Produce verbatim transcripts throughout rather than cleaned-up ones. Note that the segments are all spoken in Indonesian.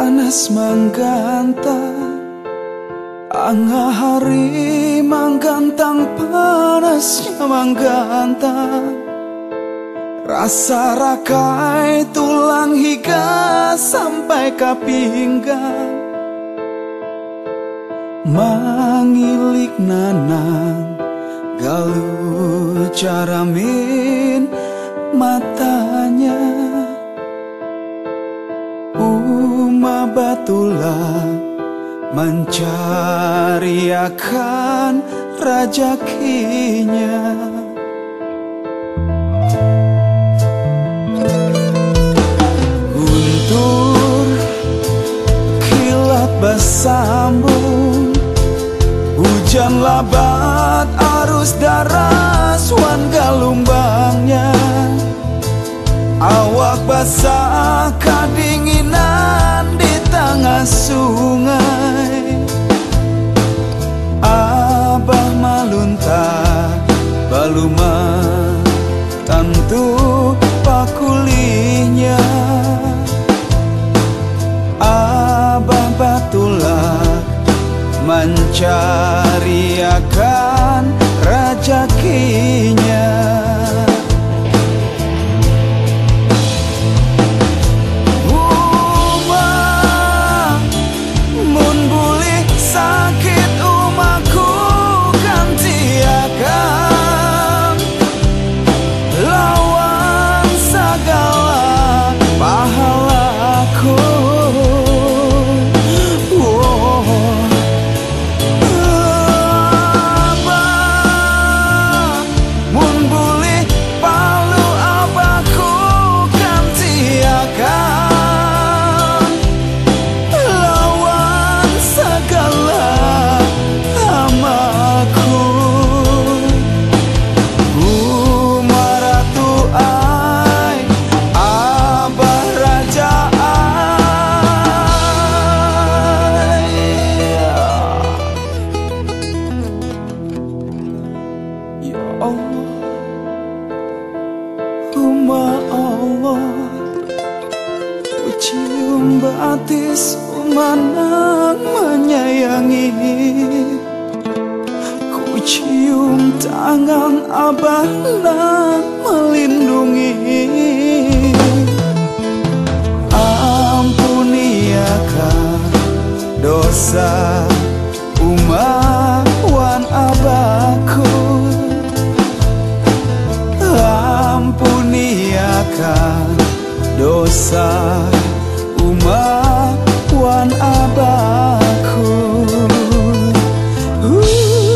panas menggantang, angah hari menggantang, panasnya menggantang. Rasa rakai tulang hingga sampai ke pinggang, mangilik nanang galu caramin matanya. Uma batulah mencari akan rajakinya. Guntur kilat bersambung, hujan labat arus deras wan galumbangnya. Awak basah kedinginan di tengah sungai. Abah malunta baluma tentu pakulinya. Abah batulah mencari akan rajakinya. Cium batis manang menyayangi, ku cium tangan abah nang melindungi. Ampuni akan dosa umat wan abahku, ampuni akan dosa umat wan abahku. uh.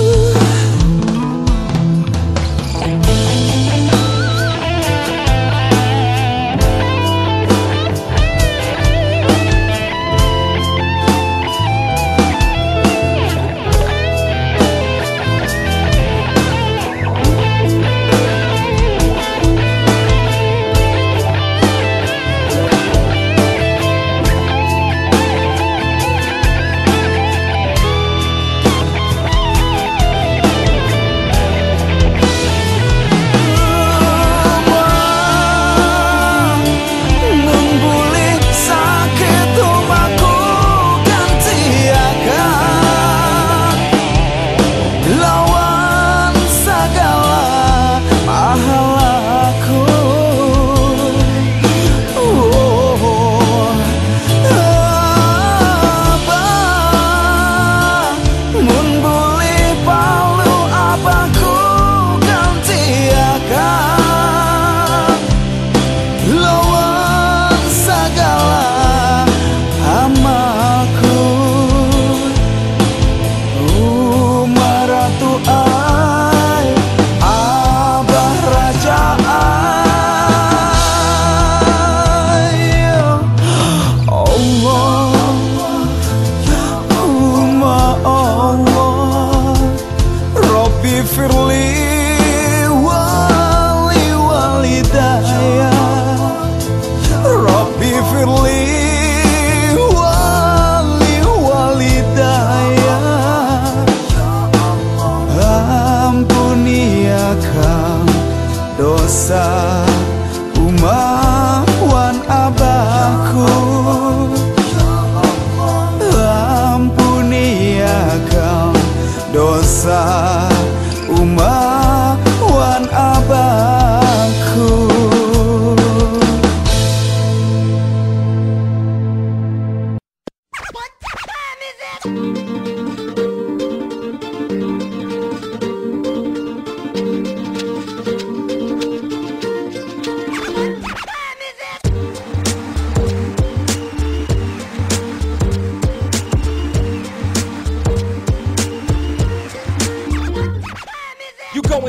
dosa umat wan abahku.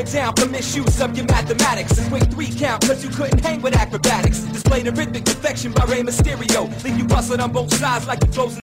down for misuse of your mathematics. Swing three count cause you couldn't hang with acrobatics. Display the rhythmic perfection by Rey Mysterio. Leave you bustled on both sides like you frozen